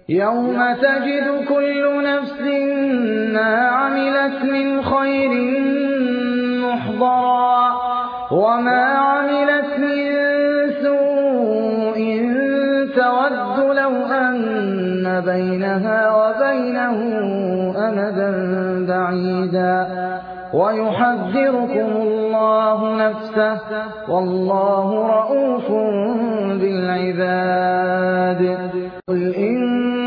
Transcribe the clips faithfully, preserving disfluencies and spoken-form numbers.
يوم تجد كل نفس ما عملت من خير محضرا وما عملت من سوء تود لو أن بينها وبينه أمدا بعيدا ويحذركم الله نفسه والله رءوف بالعباد. قل إن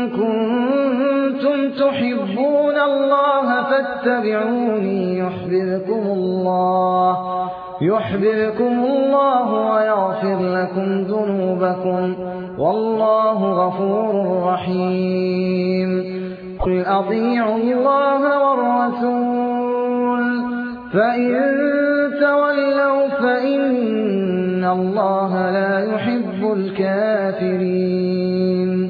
كنتم تحبون الله فاتبعوني يحببكم الله يحببكم الله ويغفر لكم ذنوبكم والله غفور رحيم. قل أطيعوا الله والرسول فإن تولوا فإن الله لا يحب الكافرين.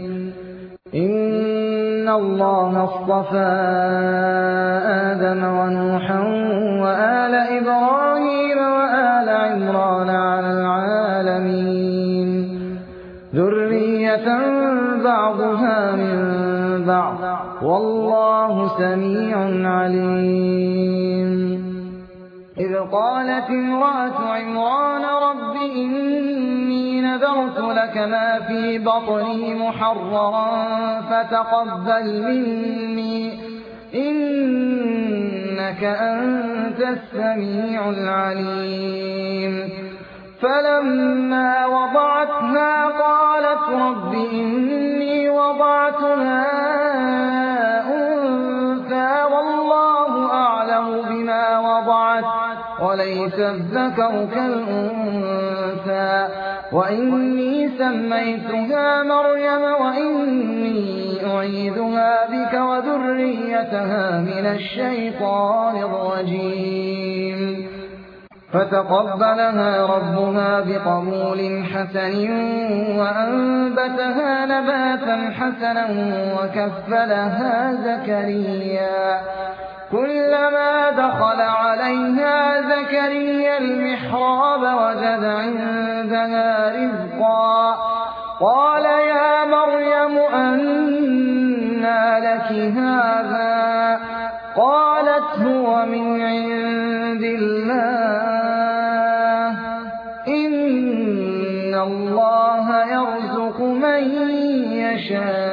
إن الله اصطفى آدم ونوحا وآل إبراهيم وآل عمران على العالمين ذرية بعضها من بعض والله سميع عليم. إذ قالت امرأة عمران رب إني نذرت لك ما في بطني محررا فتقبل مني إنك أنت السميع العليم. فلما وضعتها قالت رب إني وضعتها أنثى والله أعلم بما وضعت وليس الذكر كالأنثى وإني سميتها مريم وإني أعيذها بك وذريتها من الشيطان الرجيم. فتقبلها ربها بقبول حسن وأنبتها نباتا حسنا وكفلها زكريا. كلما دخل عليها زكريا المحراب وجد عندها رزقا قال يا مريم أنى لك هذا قالت هو من عند الله إن الله يرزق من يشاء